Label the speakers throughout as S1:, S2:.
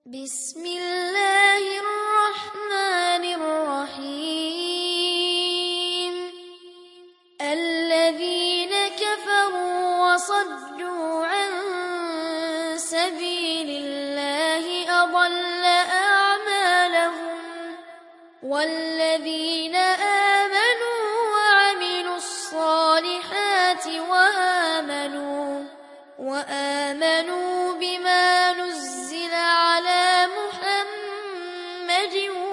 S1: بسم الله الرحمن الرحيم. الذين كفروا وصدوا عن سبيل الله أضل أعمالهم، والذين آمنوا وعملوا الصالحات وآمنوا بما نزل على محمد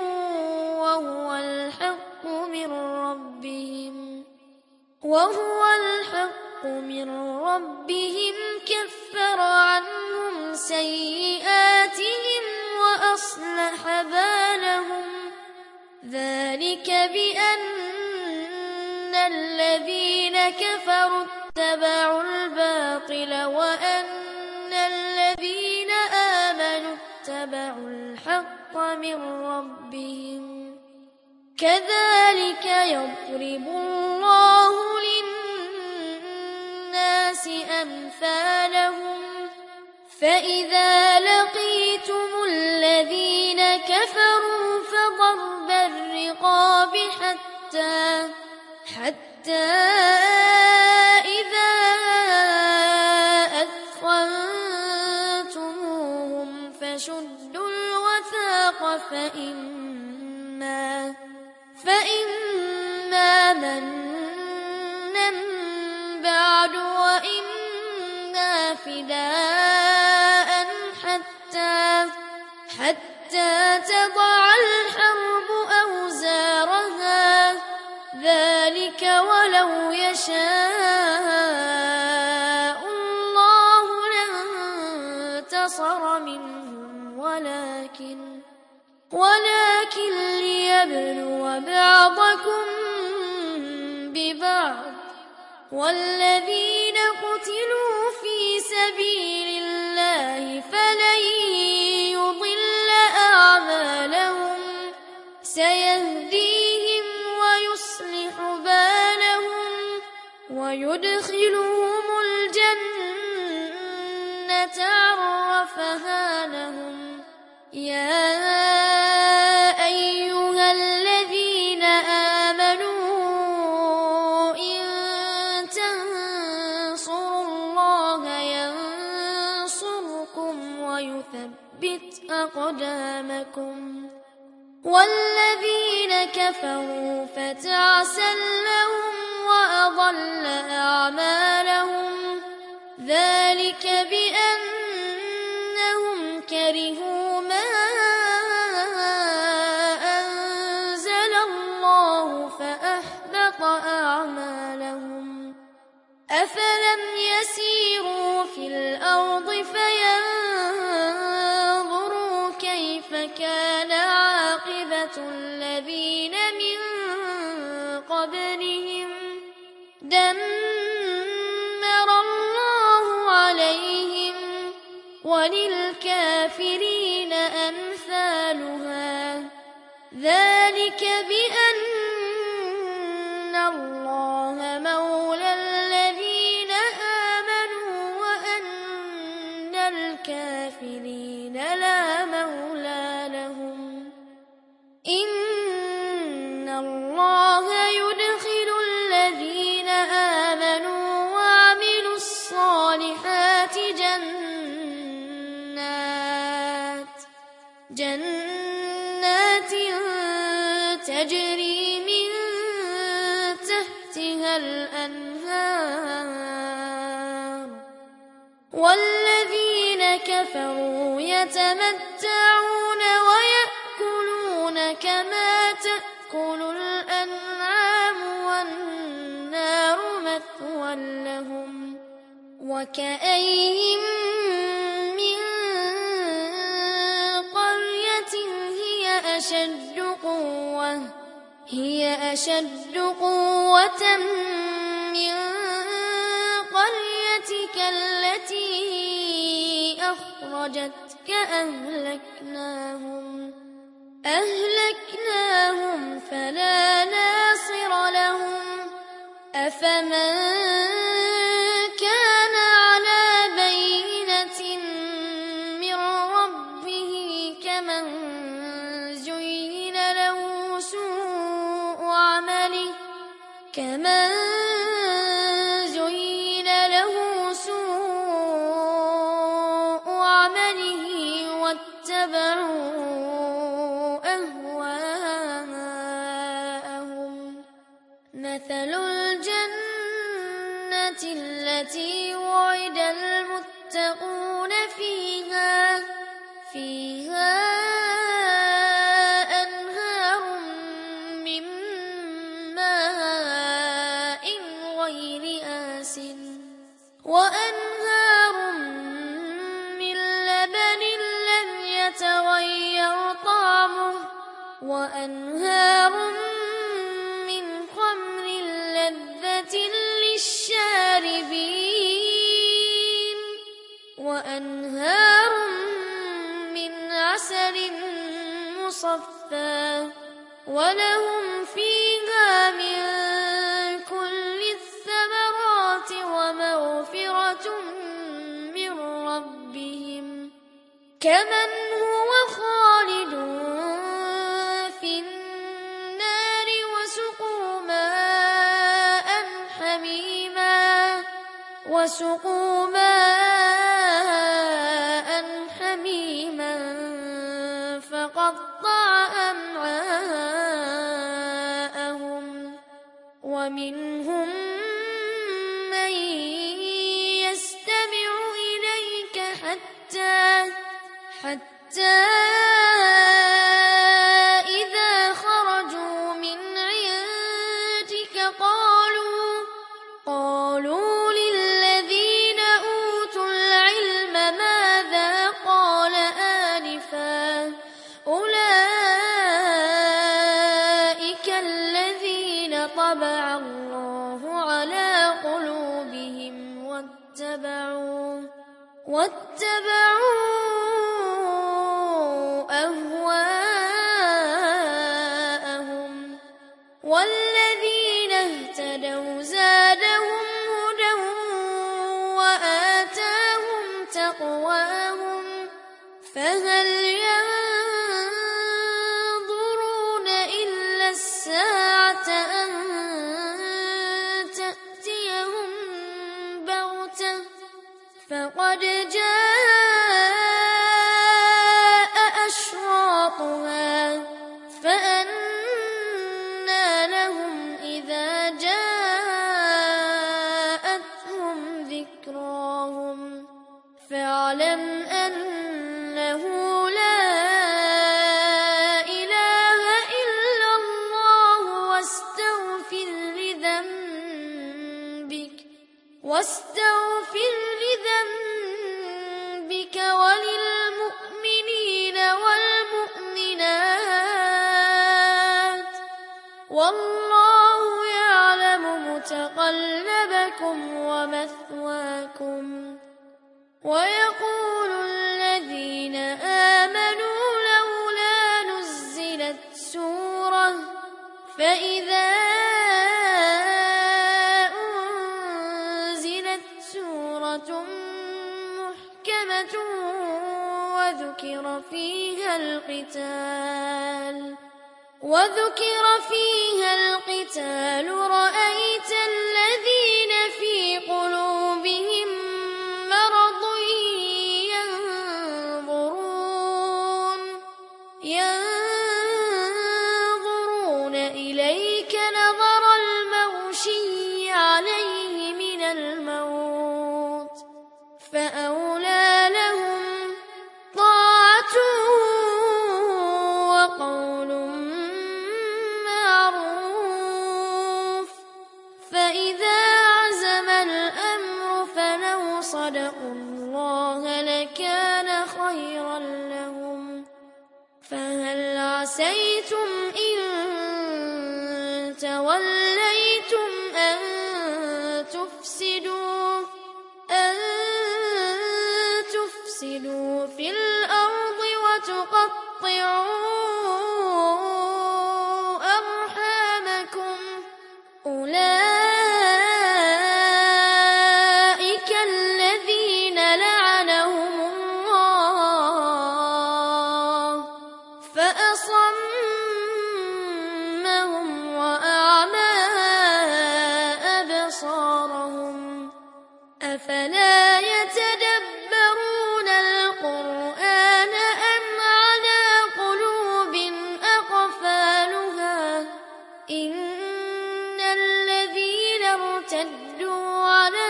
S1: وهو الحق من ربهم كفر عنهم سيئاتهم وأصلح بالهم. ذلك بأن الذين كفروا اتبعوا الباطل وأن الذين آمنوا اتبعوا الحق من ربهم. كذلك يضرب الله للناس أمثالهم. فإذا لقيتم الذين كفروا فضرب الرقاب حتى إذا أثخنتموهم فشدوا الوثاق فإما منا بعد وإما فداء حتى تضع الحرب أوزارها. ذلك ولو يشاء الله لانتصر منهم ولكن ليبلو بعضكم ببعض. والذين قتلوا في سبيل الله فلن يضل أعمالهم سيهديهم ويصلح بالهم ويدخلهم الجنة عرفها لهم. يا أيها الذين آمنوا إن تنصروا الله ينصركم ويثبت أقدامكم. والذين كفروا فتعسا لهم وأضل أعمالهم. ذلك بأنهم كرهوا ما أنزل الله فأحبط أعمالهم. أفلم يسيروا في الأرض فينظروا كيف كان عاقبة الذين من قبلهم. دمر الله عليهم وللكافرين أمثالها. ذلك بأن الله مولى الذين آمنوا وأن الكافرين لا مولى لهم. إن الله يدخل الذين آمنوا وعملوا الصالحات جنات تجري من تحتها الأنهار. والذين كفروا يتمتعون ويأكلون كما تأكل الأنعام والنار مثوى لهم. وكأين من قرية هي أشد قوة من قريتك التي أخرجتك أهلكناهم فلا ناصر لهم. أفمن كان على بينة من ربه وأنهار من خمر لذة للشاربين وأنهار من عسل مصفى ولهم فيها من كل الثمرات ومغفرة من ربهم كمن هو خالد في النار وسقوا ماء حميما فقطع أمعاءهم ومنهم من يستمع إليك حتى إذا خرجوا من عندك قالوا للذين أوتوا العلم ماذا قال آنفا أولئك الذين طبع الله على قلوبهم واتبعوا أهواءهم والذين اهتدوا زادهم هدى وآتاهم تقواهم فهل ينظرون إلا الساعة أن تأتيهم بغتة فقد جاء أشراطها فأنى لهم إذا جاءتهم ذكراهم فاعلم أنه لا إله إلا الله واستغفر لذنبك وللمؤمنين والمؤمنات والله يعلم متقلبكم ومثواكم ويقول الذين آمنوا لولا نزلت سورة فإذا أنزلت سورة محكمة وذكر فيها القتال رأيت الذين في قلوبهم مرض ينظرون إليك نظر المغشي عليه من الموت فأولى لهم طاعة وقول معروف فإذا عزم الأمر فلو صدقوا الله لكان خيرا لهم فهل عسيتم إن توليتم أن تفسدوا في الأرض وتقطعوا أرحامكم أولئك الذين لعنهم الله فأصمهم وأعمى أبصارهم أفلا يتدبرون القرآن أم على قلوب أقفالها إن الذين ارتدوا على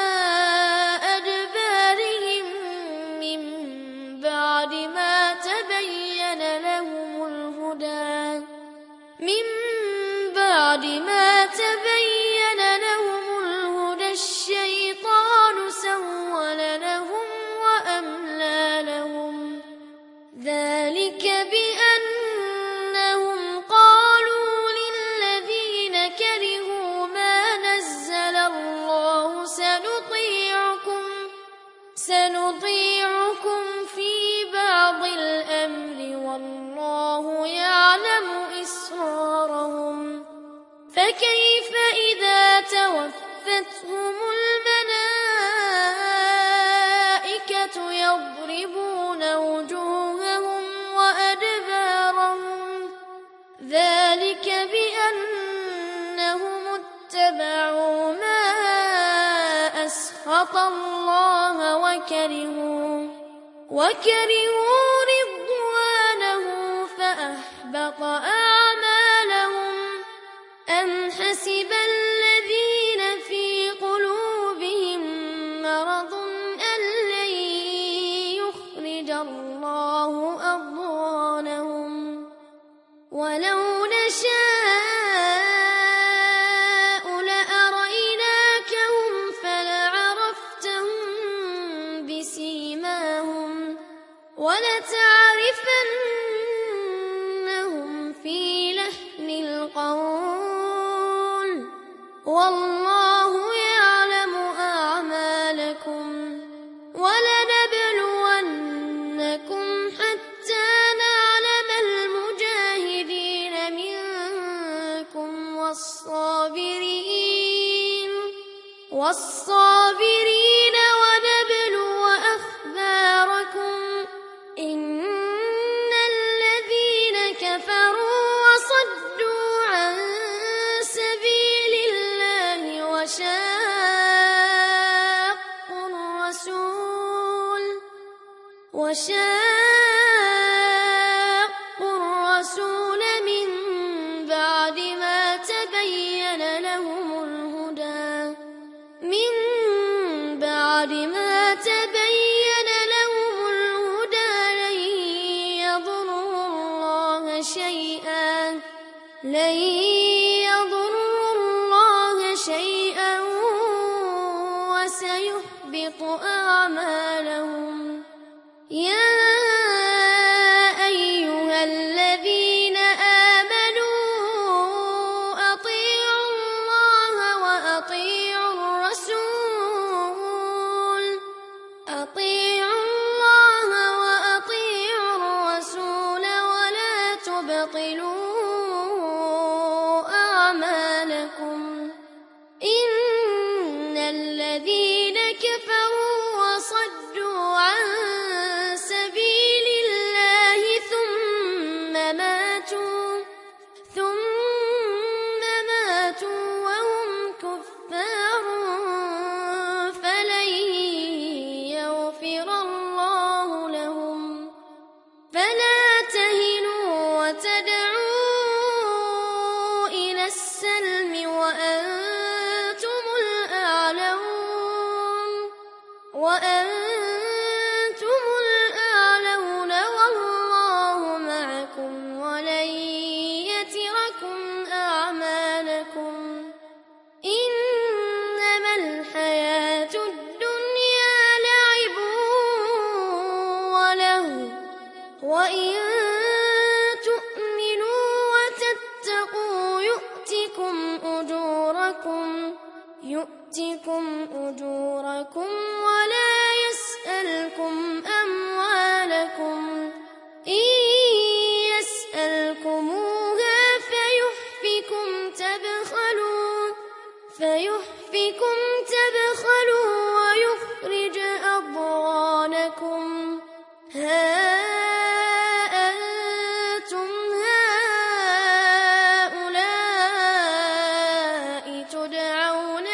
S1: أدبارهم من بعد ما تبين لهم الهدى الشيطان سول لهم وأملى لهم ذلك بأنهم سخط الله وكرهوا رضوانه فأحبط أعمالهم أم حسب الذين في قلوبهم مرض أن لن يخرج الله أضغانهم ولو نشاء لأريناكهم فلعرفتهم بسيماهم ولتعرفنهم في لحن القول والله يعلم أعمالكم ولنبلونكم حتى نعلم المجاهدين منكم والصابرين ونبلو أخباركم إن الذين كفروا وصدوا عن سبيل الله وشاقوا الرسول من بعد ما تبين لهم الهدى لن يضروا الله شيئا وسيحبط أعمالهم يا أيها الذين آمنوا أطيعوا الله وأطيعوا الرسول ولا تبطلوا أعمالكم إن الذين كفروا وصدوا عن سبيل الله ثم ماتوا وهم كفار فلن يغفر الله لهم فلا تهنوا وتدعوا إلى السلم وأنتم الأعلون والله معكم ولن يتركم أعمالكم إنما الحياة الدنيا لعب ولهو وإن تؤمنوا وتتقوا يؤتكم أجوركم ولا يسألكم أموالكم إن يسألكموها فيحفكم تبخلوا ويخرج أضغانكم ها أنتم هؤلاء تدعون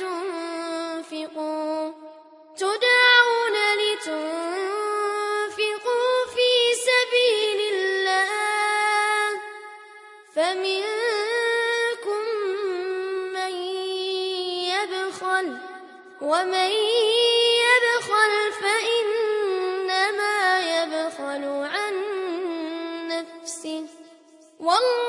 S1: لتنفقوا في سبيل الله فمنكم من يبخل ومن يبخل فإنما يبخل عن نفسه والله